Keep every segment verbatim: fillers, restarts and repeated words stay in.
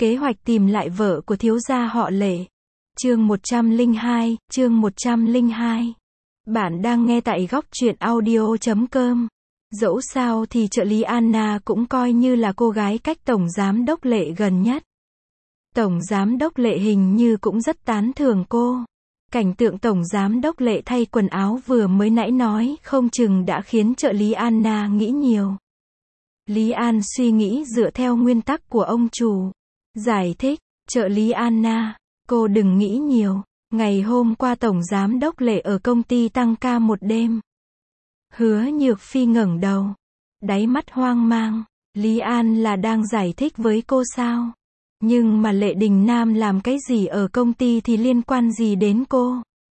Kế hoạch tìm lại vợ của thiếu gia họ Lệ. Chương một trăm lẻ hai, chương một trăm lẻ hai. Bạn đang nghe tại góc truyện audio chấm com. Dẫu sao thì trợ lý Anna cũng coi như là cô gái cách Tổng Giám đốc Lệ gần nhất. Tổng Giám đốc Lệ hình như cũng rất tán thưởng cô. Cảnh tượng Tổng Giám đốc Lệ thay quần áo vừa mới nãy nói không chừng đã khiến trợ lý Anna nghĩ nhiều. Lý An suy nghĩ dựa theo nguyên tắc của ông chủ. Giải thích, trợ lý Anna, cô đừng nghĩ nhiều. Ngày hôm qua Tổng Giám đốc Lệ ở công ty tăng ca một đêm. Hứa Nhược Phi ngẩng đầu, đáy mắt hoang mang. Lý An là đang giải thích với cô sao? Nhưng mà Lệ Đình Nam làm cái gì ở công ty thì liên quan gì đến cô?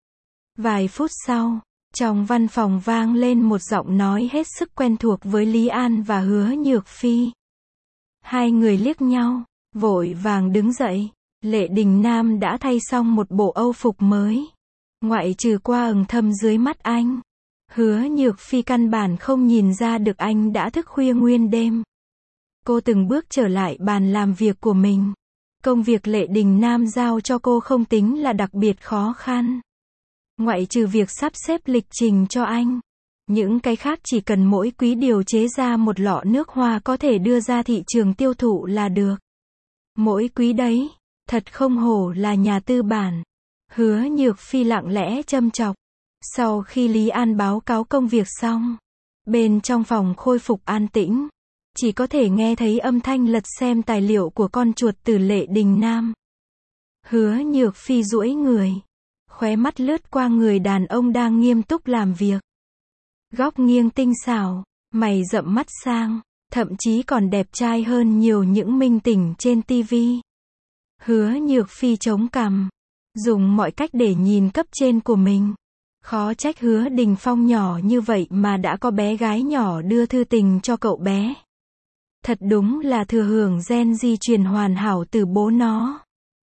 Vài phút sau, trong văn phòng vang lên một giọng nói hết sức quen thuộc với Lý An và Hứa Nhược Phi. Hai người liếc nhau, vội vàng đứng dậy. Lệ Đình Nam đã thay xong một bộ âu phục mới. Ngoại trừ qua ửng thâm dưới mắt anh, Hứa Nhược Phi căn bản không nhìn ra được anh đã thức khuya nguyên đêm. Cô từng bước trở lại bàn làm việc của mình. Công việc Lệ Đình Nam giao cho cô không tính là đặc biệt khó khăn. Ngoại trừ việc sắp xếp lịch trình cho anh, những cái khác chỉ cần mỗi quý điều chế ra một lọ nước hoa có thể đưa ra thị trường tiêu thụ là được. Mỗi quý đấy, thật không hổ là nhà tư bản. Hứa Nhược Phi lặng lẽ châm chọc. Sau khi Lý An báo cáo công việc xong, bên trong phòng khôi phục an tĩnh, chỉ có thể nghe thấy âm thanh lật xem tài liệu của con chuột từ Lệ Đình Nam. Hứa Nhược Phi duỗi người, khóe mắt lướt qua người đàn ông đang nghiêm túc làm việc. Góc nghiêng tinh xảo, mày rậm mắt sang, thậm chí còn đẹp trai hơn nhiều những minh tinh trên ti vi. Hứa Nhược Phi chống cằm, dùng mọi cách để nhìn cấp trên của mình. Khó trách Hứa Đình Phong nhỏ như vậy mà đã có bé gái nhỏ đưa thư tình cho cậu bé. Thật đúng là thừa hưởng gen di truyền hoàn hảo từ bố nó.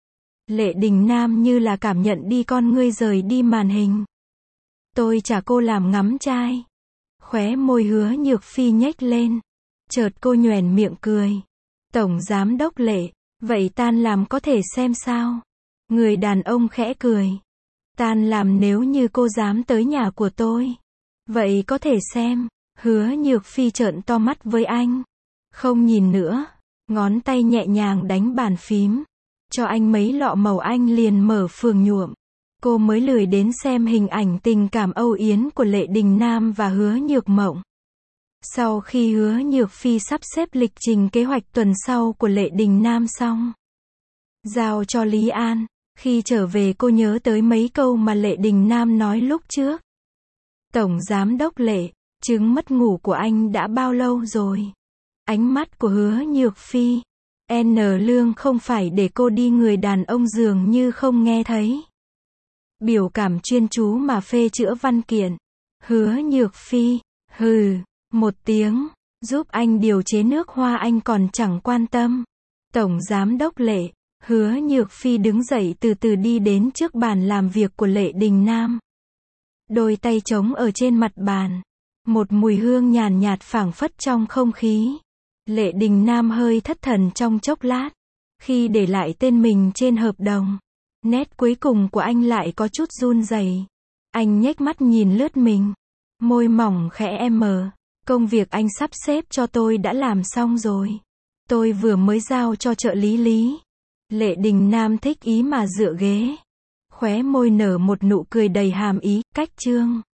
Lệ Đình Nam như là cảm nhận đi con ngươi rời đi màn hình. Tôi trả cô làm ngắm trai. Khóe môi Hứa Nhược Phi nhếch lên. Chợt cô nhoẻn miệng cười. Tổng Giám đốc Lệ, vậy tan làm có thể xem sao? Người đàn ông khẽ cười. Tan làm nếu như cô dám tới nhà của tôi, vậy có thể xem. Hứa Nhược Phi trợn to mắt với anh. Không nhìn nữa. Ngón tay nhẹ nhàng đánh bàn phím. Cho anh mấy lọ màu anh liền mở phường nhuộm. Cô mới lười đến xem hình ảnh tình cảm âu yếm của Lệ Đình Nam và Hứa Nhược Mộng. Sau khi Hứa Nhược Phi sắp xếp lịch trình kế hoạch tuần sau của Lệ Đình Nam xong, giao cho Lý An, khi trở về cô nhớ tới mấy câu mà Lệ Đình Nam nói lúc trước. Tổng Giám đốc Lệ, chứng mất ngủ của anh đã bao lâu rồi? Ánh mắt của Hứa Nhược Phi, N Lương không phải để cô đi, người đàn ông dường như không nghe thấy. Biểu cảm chuyên chú mà phê chữa văn kiện. Hứa Nhược Phi, hừ, một tiếng, giúp anh điều chế nước hoa anh còn chẳng quan tâm. Tổng Giám đốc Lệ, Hứa Nhược Phi đứng dậy từ từ đi đến trước bàn làm việc của Lệ Đình Nam. Đôi tay trống ở trên mặt bàn. Một mùi hương nhàn nhạt phảng phất trong không khí. Lệ Đình Nam hơi thất thần trong chốc lát. Khi để lại tên mình trên hợp đồng, nét cuối cùng của anh lại có chút run rẩy. Anh nhếch mắt nhìn lướt mình. Môi mỏng khẽ mờ. Công việc anh sắp xếp cho tôi đã làm xong rồi. Tôi vừa mới giao cho trợ lý Lý. Lệ Đình Nam thích ý mà dựa ghế. Khóe môi nở một nụ cười đầy hàm ý. Cách chương.